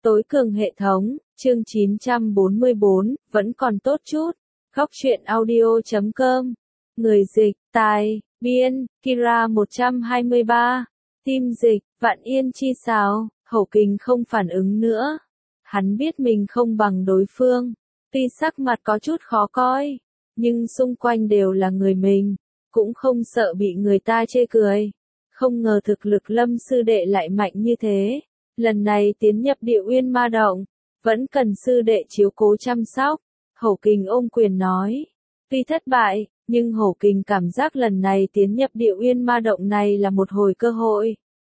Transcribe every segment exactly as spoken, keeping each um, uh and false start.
Tối cường hệ thống, chương chín trăm bốn mươi bốn, vẫn còn tốt chút. Góc truyện audio chấm com. Người dịch, tài, biên, Kira một trăm hai mươi ba. Team dịch, Vạn Yên chi sao, Hậu Kình không phản ứng nữa. Hắn biết mình không bằng đối phương. Tuy sắc mặt có chút khó coi, nhưng xung quanh đều là người mình, cũng không sợ bị người ta chê cười. Không ngờ thực lực Lâm sư đệ lại mạnh như thế. Lần này tiến nhập Địa Uyên Ma Động, vẫn cần sư đệ chiếu cố chăm sóc. Hổ Kình ôm quyền nói. Tuy thất bại, nhưng Hổ Kình cảm giác lần này tiến nhập Địa Uyên Ma Động này là một hồi cơ hội.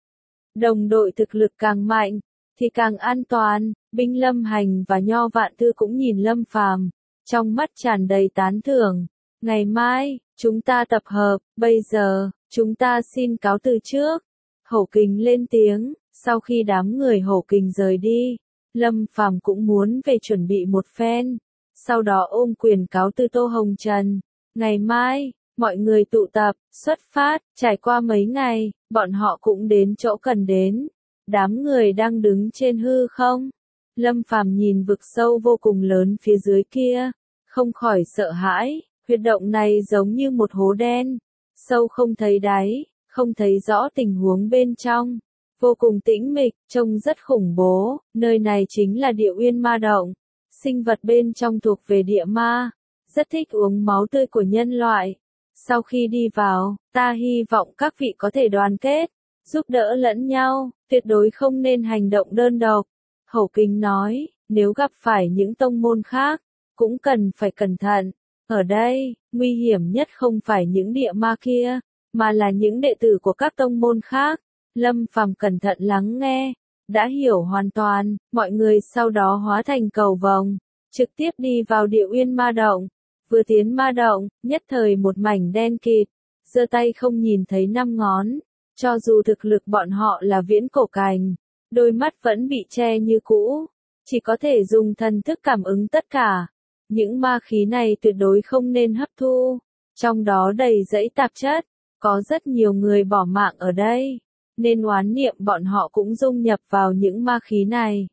Đồng đội thực lực càng mạnh, thì càng an toàn. Binh Lâm Hành và Nho Vạn Thư cũng nhìn Lâm Phàm, trong mắt tràn đầy tán thưởng. Ngày mai, chúng ta tập hợp, bây giờ, chúng ta xin cáo từ trước. Hổ Kình lên tiếng. Sau khi đám người Hổ Kình rời đi, Lâm Phàm cũng muốn về chuẩn bị một phen. Sau đó ôm quyền cáo từ Tô Hồng Trần. Ngày mai, mọi người tụ tập, xuất phát. Trải qua mấy ngày, bọn họ cũng đến chỗ cần đến. Đám người đang đứng trên hư không. Lâm Phàm nhìn vực sâu vô cùng lớn phía dưới kia, không khỏi sợ hãi. Huyệt động này giống như một hố đen, sâu không thấy đáy, không thấy rõ tình huống bên trong. Vô cùng tĩnh mịch, trông rất khủng bố. Nơi này chính là Địa Uyên Ma Động. Sinh vật bên trong thuộc về địa ma, rất thích uống máu tươi của nhân loại. Sau khi đi vào, ta hy vọng các vị có thể đoàn kết, giúp đỡ lẫn nhau, tuyệt đối không nên hành động đơn độc. Hổ Kình nói, nếu gặp phải những tông môn khác, cũng cần phải cẩn thận. Ở đây, nguy hiểm nhất không phải những địa ma kia, mà là những đệ tử của các tông môn khác. Lâm Phàm cẩn thận lắng nghe, đã hiểu hoàn toàn. Mọi người sau đó hóa thành cầu vồng, trực tiếp đi vào Địa Uyên Ma Động. Vừa tiến Ma Động, nhất thời một mảnh đen kịt, giơ tay không nhìn thấy năm ngón. Cho dù thực lực bọn họ là viễn cổ cảnh, đôi mắt vẫn bị che như cũ, chỉ có thể dùng thần thức cảm ứng tất cả. Những ma khí này tuyệt đối không nên hấp thu, trong đó đầy dẫy tạp chất, có rất nhiều người bỏ mạng ở đây, nên oán niệm bọn họ cũng dung nhập vào những ma khí này.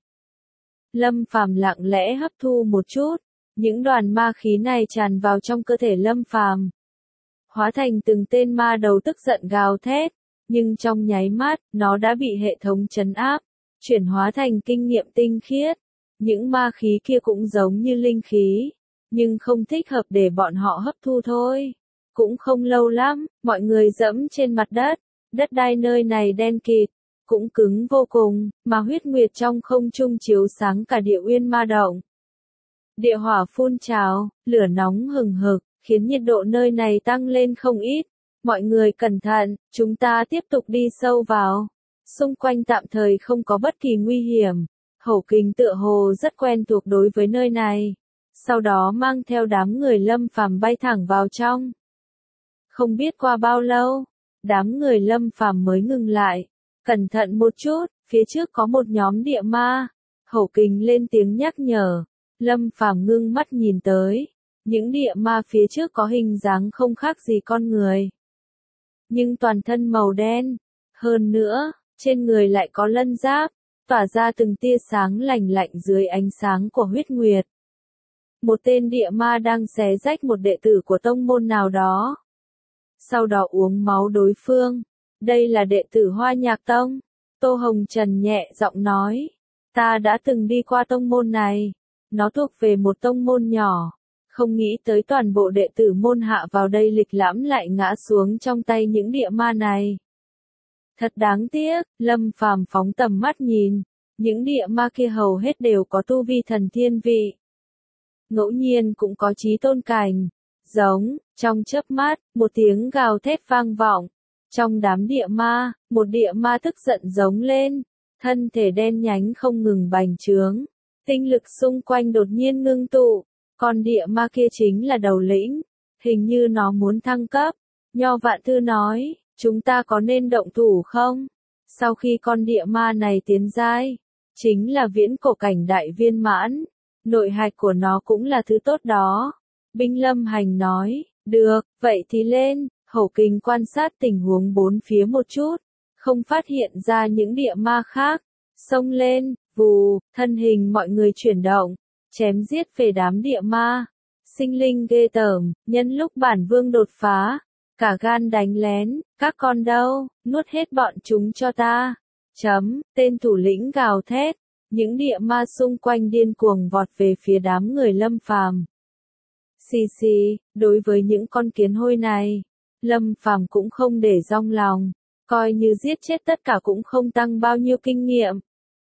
Lâm Phàm lặng lẽ hấp thu một chút, những đoàn ma khí này tràn vào trong cơ thể Lâm Phàm, hóa thành từng tên ma đầu tức giận gào thét, nhưng trong nháy mắt, nó đã bị hệ thống trấn áp, chuyển hóa thành kinh nghiệm tinh khiết. Những ma khí kia cũng giống như linh khí, nhưng không thích hợp để bọn họ hấp thu thôi. Cũng không lâu lắm, mọi người dẫm trên mặt đất, đất đai nơi này đen kịt, cũng cứng vô cùng, mà huyết nguyệt trong không trung chiếu sáng cả Địa Uyên Ma Động. Địa hỏa phun trào, lửa nóng hừng hực, khiến nhiệt độ nơi này tăng lên không ít. Mọi người cẩn thận, chúng ta tiếp tục đi sâu vào. Xung quanh tạm thời không có bất kỳ nguy hiểm. Hổ Kình tựa hồ rất quen thuộc đối với nơi này. Sau đó mang theo đám người Lâm Phàm bay thẳng vào trong. Không biết qua bao lâu, đám người Lâm Phàm mới ngừng lại. Cẩn thận một chút, phía trước có một nhóm địa ma. Hổ Kình lên tiếng nhắc nhở. Lâm Phàm ngưng mắt nhìn tới. Những địa ma phía trước có hình dáng không khác gì con người, nhưng toàn thân màu đen. Hơn nữa, trên người lại có lân giáp, tỏa ra từng tia sáng lành lạnh dưới ánh sáng của huyết nguyệt. Một tên địa ma đang xé rách một đệ tử của tông môn nào đó, sau đó uống máu đối phương. Đây là đệ tử Hoa Nhạc Tông. Tô Hồng Trần nhẹ giọng nói. Ta đã từng đi qua tông môn này. Nó thuộc về một tông môn nhỏ. Không nghĩ tới toàn bộ đệ tử môn hạ vào đây lịch lãm lại ngã xuống trong tay những địa ma này. Thật đáng tiếc. Lâm Phàm phóng tầm mắt nhìn. Những địa ma kia hầu hết đều có tu vi thần thiên vị. Ngẫu nhiên cũng có chí tôn cảnh. Giống, trong chớp mắt, một tiếng gào thét vang vọng. Trong đám địa ma, một địa ma tức giận giống lên. Thân thể đen nhánh không ngừng bành trướng. Tinh lực xung quanh đột nhiên ngưng tụ. Con địa ma kia chính là đầu lĩnh. Hình như nó muốn thăng cấp. Nho Vạn Thư nói, chúng ta có nên động thủ không? Sau khi con địa ma này tiến giai, chính là viễn cổ cảnh đại viên mãn. Nội hạch của nó cũng là thứ tốt đó. Binh Lâm Hành nói, được, vậy thì lên. Hổ Kình quan sát tình huống bốn phía một chút, không phát hiện ra những địa ma khác. Xông lên, Vù, thân hình mọi người chuyển động, chém giết về đám địa ma. Sinh linh ghê tởm, nhân lúc bản vương đột phá, cả gan đánh lén, các con đâu, nuốt hết bọn chúng cho ta. Chấm, tên thủ lĩnh gào thét, những địa ma xung quanh điên cuồng vọt về phía đám người Lâm Phàm. Xì xì, đối với những con kiến hôi này, Lâm Phàm cũng không để dong lòng, coi như giết chết tất cả cũng không tăng bao nhiêu kinh nghiệm.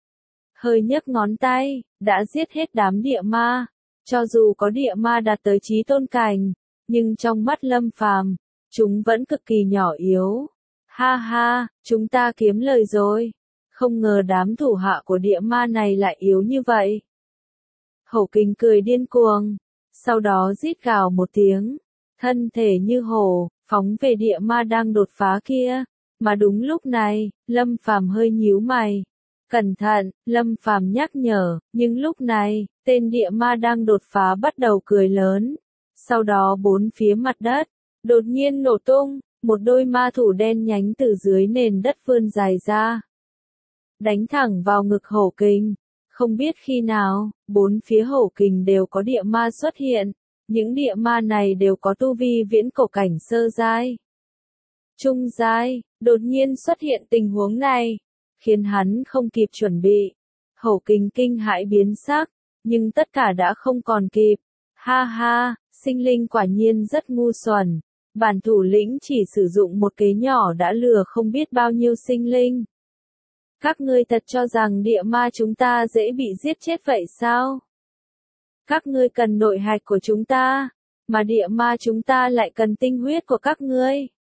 Hơi nhấc ngón tay, đã giết hết đám địa ma. Cho dù có địa ma đạt tới chí tôn cảnh, nhưng trong mắt Lâm Phàm, chúng vẫn cực kỳ nhỏ yếu. Ha ha, chúng ta kiếm lời rồi. Không ngờ đám thủ hạ của địa ma này lại yếu như vậy. Hổ Kình cười điên cuồng, sau đó rít gào một tiếng, thân thể như hổ, phóng về địa ma đang đột phá kia. Mà đúng lúc này, Lâm Phàm hơi nhíu mày. Cẩn thận, Lâm Phàm nhắc nhở, nhưng lúc này, tên địa ma đang đột phá bắt đầu cười lớn. Sau đó bốn phía mặt đất, đột nhiên nổ tung, một đôi ma thủ đen nhánh từ dưới nền đất vươn dài ra. Đánh thẳng vào ngực Hổ Kình. Không biết khi nào, bốn phía Hổ Kình đều có địa ma xuất hiện. Những địa ma này đều có tu vi viễn cổ cảnh sơ giai. Trung giai, đột nhiên xuất hiện tình huống này, khiến hắn không kịp chuẩn bị. Hổ Kình kinh hãi biến sắc, nhưng tất cả đã không còn kịp. Ha ha, sinh linh quả nhiên rất ngu xuẩn. Bản thủ lĩnh chỉ sử dụng một kế nhỏ đã lừa không biết bao nhiêu sinh linh. Các ngươi thật cho rằng địa ma chúng ta dễ bị giết chết vậy sao? Các ngươi cần nội hạch của chúng ta, mà địa ma chúng ta lại cần tinh huyết của các ngươi.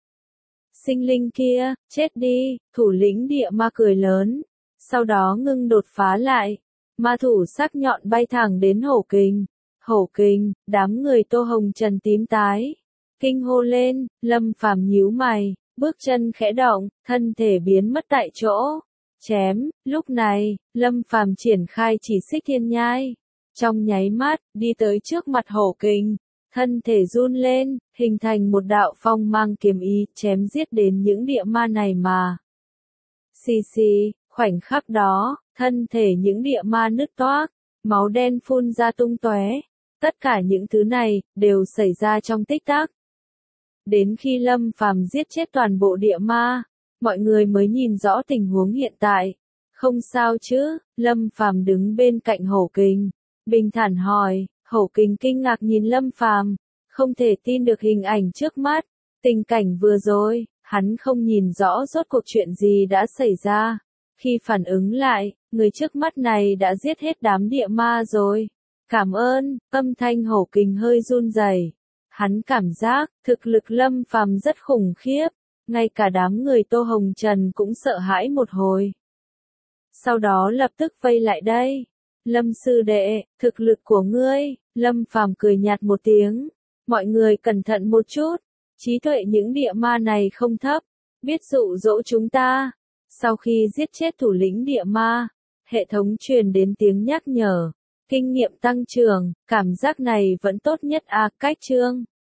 Sinh linh kia, chết đi, thủ lĩnh địa ma cười lớn, sau đó ngưng đột phá lại, ma thủ sắc nhọn bay thẳng đến Hổ Kình. Hổ Kình, đám người Tô Hồng Trần tím tái, kinh hô lên, Lâm Phàm nhíu mày, bước chân khẽ động, thân thể biến mất tại chỗ. Chém, lúc này, Lâm Phàm triển khai chỉ xích thiên nhai, trong nháy mắt, đi tới trước mặt Hổ Kình. Thân thể run lên, hình thành một đạo phong mang kiếm ý, chém giết đến những địa ma này mà. Xì xì, khoảnh khắc đó, thân thể những địa ma nứt toác, máu đen phun ra tung tóe. Tất cả những thứ này, đều xảy ra trong tích tắc. Đến khi Lâm Phàm giết chết toàn bộ địa ma, mọi người mới nhìn rõ tình huống hiện tại. Không sao chứ, Lâm Phàm đứng bên cạnh Hổ Kình, bình thản hỏi. Hổ Kình kinh ngạc nhìn Lâm Phàm, không thể tin được hình ảnh trước mắt. Tình cảnh vừa rồi, hắn không nhìn rõ rốt cuộc chuyện gì đã xảy ra. Khi phản ứng lại, người trước mắt này đã giết hết đám địa ma rồi. Cảm ơn, âm thanh Hổ Kình hơi run rẩy. Hắn cảm giác, thực lực Lâm Phàm rất khủng khiếp, ngay cả đám người Tô Hồng Trần cũng sợ hãi một hồi. Sau đó lập tức vây lại đây. Lâm sư đệ, thực lực của ngươi, Lâm Phàm cười nhạt một tiếng. Mọi người cẩn thận một chút, trí tuệ những địa ma này không thấp, biết dụ dỗ chúng ta. Sau khi giết chết thủ lĩnh địa ma, hệ thống truyền đến tiếng nhắc nhở, kinh nghiệm tăng trưởng, cảm giác này vẫn tốt nhất à, cách chương.